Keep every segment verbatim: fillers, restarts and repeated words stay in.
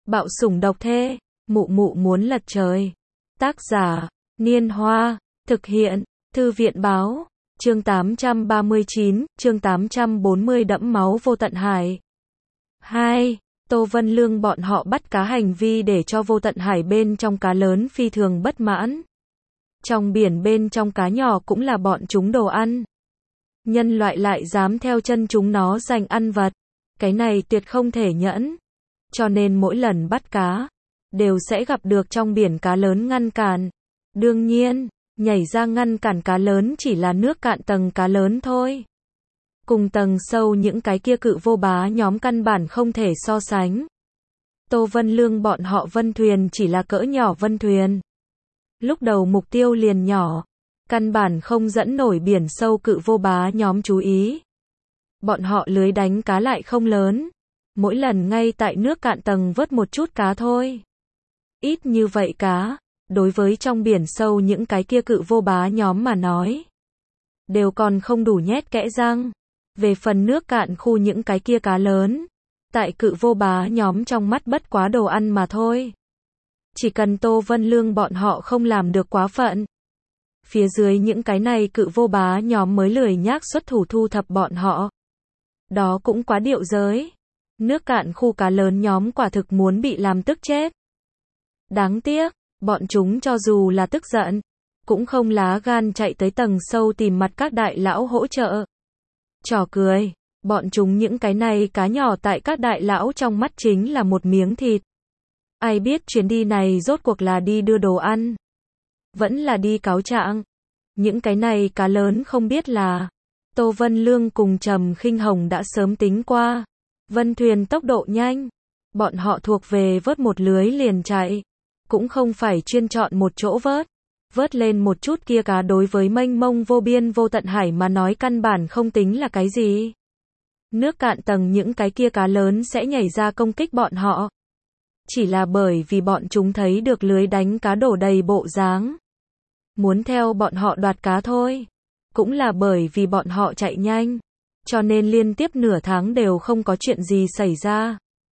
Bạo sủng độc thê, mụ mụ muốn lật trời. Tác giả, Niên Hoa, thực hiện, Thư viện báo, chương tám trăm ba mươi chín, chương tám trăm bốn mươi đẫm máu vô tận hải. hai. Tô Vân Lương bọn họ bắt cá hành vi để cho vô tận hải bên trong cá lớn phi thường bất mãn. Trong biển bên trong cá nhỏ cũng là bọn chúng đồ ăn. Nhân loại lại dám theo chân chúng nó giành ăn vật. Cái này tuyệt không thể nhẫn. Cho nên mỗi lần bắt cá, đều sẽ gặp được trong biển cá lớn ngăn cản. Đương nhiên, nhảy ra ngăn cản cá lớn chỉ là nước cạn tầng cá lớn thôi. Cùng tầng sâu những cái kia cự vô bá nhóm căn bản không thể so sánh. Tô Vân Lương bọn họ vân thuyền chỉ là cỡ nhỏ vân thuyền. Lúc đầu mục tiêu liền nhỏ, căn bản không dẫn nổi biển sâu cự vô bá nhóm chú ý. Bọn họ lưới đánh cá lại không lớn, mỗi lần ngay tại nước cạn tầng vớt một chút cá thôi. Ít như vậy cá, đối với trong biển sâu những cái kia cự vô bá nhóm mà nói, đều còn không đủ nhét kẽ răng. Về phần nước cạn khu những cái kia cá lớn, tại cự vô bá nhóm trong mắt bất quá đồ ăn mà thôi. Chỉ cần Tô Vân Lương bọn họ không làm được quá phận, phía dưới những cái này cự vô bá nhóm mới lười nhác xuất thủ thu thập bọn họ. Đó cũng quá điệu giới. Nước cạn khu cá lớn nhóm quả thực muốn bị làm tức chết. Đáng tiếc, bọn chúng cho dù là tức giận, cũng không lá gan chạy tới tầng sâu tìm mặt các đại lão hỗ trợ. Trò cười, bọn chúng những cái này cá nhỏ tại các đại lão trong mắt chính là một miếng thịt. Ai biết chuyến đi này rốt cuộc là đi đưa đồ ăn, vẫn là đi cáo trạng. Những cái này cá lớn không biết là Tô Vân Lương cùng Trầm Khinh Hồng đã sớm tính qua. Vân thuyền tốc độ nhanh, bọn họ thuộc về vớt một lưới liền chạy, cũng không phải chuyên chọn một chỗ vớt. Vớt lên một chút kia cá đối với mênh mông vô biên vô tận hải mà nói căn bản không tính là cái gì. Nước cạn tầng những cái kia cá lớn sẽ nhảy ra công kích bọn họ. Chỉ là bởi vì bọn chúng thấy được lưới đánh cá đổ đầy bộ dáng, muốn theo bọn họ đoạt cá thôi. Cũng là bởi vì bọn họ chạy nhanh, cho nên liên tiếp nửa tháng đều không có chuyện gì xảy ra.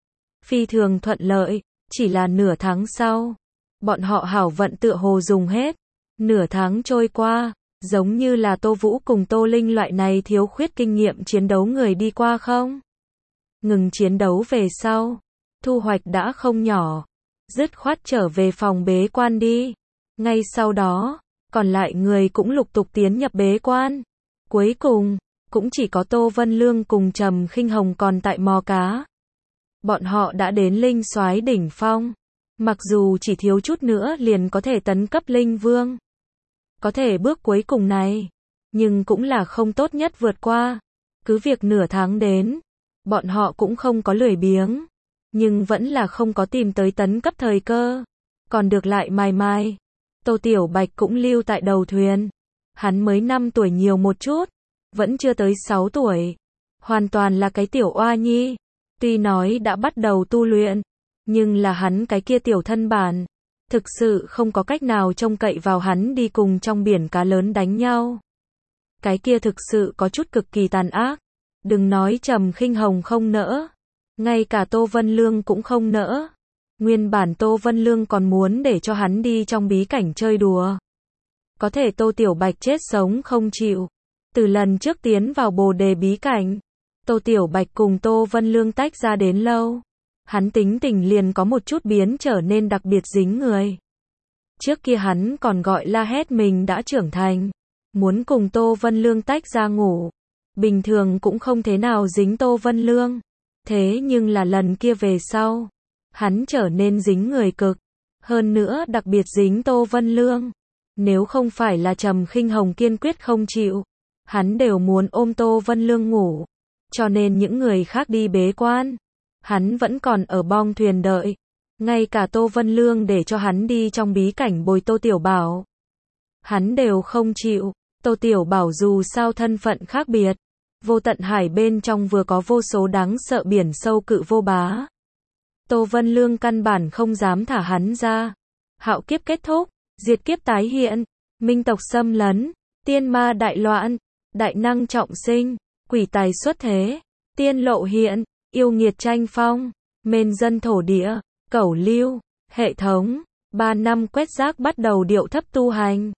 Phi thường thuận lợi, chỉ là nửa tháng sau, bọn họ hảo vận tựa hồ dùng hết. Nửa tháng trôi qua, giống như là Tô Vũ cùng Tô Linh loại này thiếu khuyết kinh nghiệm chiến đấu người đi qua không? Ngừng chiến đấu về sau, thu hoạch đã không nhỏ, dứt khoát trở về phòng bế quan đi. Ngay sau đó, còn lại người cũng lục tục tiến nhập bế quan. Cuối cùng, cũng chỉ có Tô Vân Lương cùng Trầm Khinh Hồng còn tại mò cá. Bọn họ đã đến linh soái đỉnh phong, mặc dù chỉ thiếu chút nữa liền có thể tấn cấp linh vương. Có thể bước cuối cùng này, nhưng cũng là không tốt nhất vượt qua. Cứ việc nửa tháng đến, bọn họ cũng không có lười biếng, nhưng vẫn là không có tìm tới tấn cấp thời cơ. Còn được lại mài mài. Tô Tiểu Bạch cũng lưu tại đầu thuyền. Hắn mới năm tuổi nhiều một chút, vẫn chưa tới sáu tuổi. Hoàn toàn là cái tiểu oa nhi. Tuy nói đã bắt đầu tu luyện, nhưng là hắn cái kia tiểu thân bản, thực sự không có cách nào trông cậy vào hắn đi cùng trong biển cá lớn đánh nhau. Cái kia thực sự có chút cực kỳ tàn ác. Đừng nói Trầm Khinh Hồng không nỡ, ngay cả Tô Vân Lương cũng không nỡ. Nguyên bản Tô Vân Lương còn muốn để cho hắn đi trong bí cảnh chơi đùa. Có thể Tô Tiểu Bạch chết sống không chịu. Từ lần trước tiến vào Bồ Đề bí cảnh, Tô Tiểu Bạch cùng Tô Vân Lương tách ra đến lâu. Hắn tính tình liền có một chút biến trở nên đặc biệt dính người. Trước kia hắn còn gọi la hét mình đã trưởng thành, muốn cùng Tô Vân Lương tách ra ngủ. Bình thường cũng không thế nào dính Tô Vân Lương. Thế nhưng là lần kia về sau, hắn trở nên dính người cực. Hơn nữa đặc biệt dính Tô Vân Lương. Nếu không phải là Trầm Khinh Hồng kiên quyết không chịu, hắn đều muốn ôm Tô Vân Lương ngủ. Cho nên những người khác đi bế quan, hắn vẫn còn ở bong thuyền đợi. Ngay cả Tô Vân Lương để cho hắn đi trong bí cảnh bồi Tô Tiểu Bảo, hắn đều không chịu. Tô Tiểu Bảo dù sao thân phận khác biệt. Vô tận hải bên trong vừa có vô số đáng sợ biển sâu cự vô bá. Tô Vân Lương căn bản không dám thả hắn ra. Hạo kiếp kết thúc, diệt kiếp tái hiện, minh tộc xâm lấn, tiên ma đại loạn, đại năng trọng sinh, quỷ tài xuất thế, tiên lộ hiện, yêu nghiệt tranh phong, mên dân thổ địa, Cẩu Lưu, hệ thống, ba năm quét rác bắt đầu điệu thấp tu hành.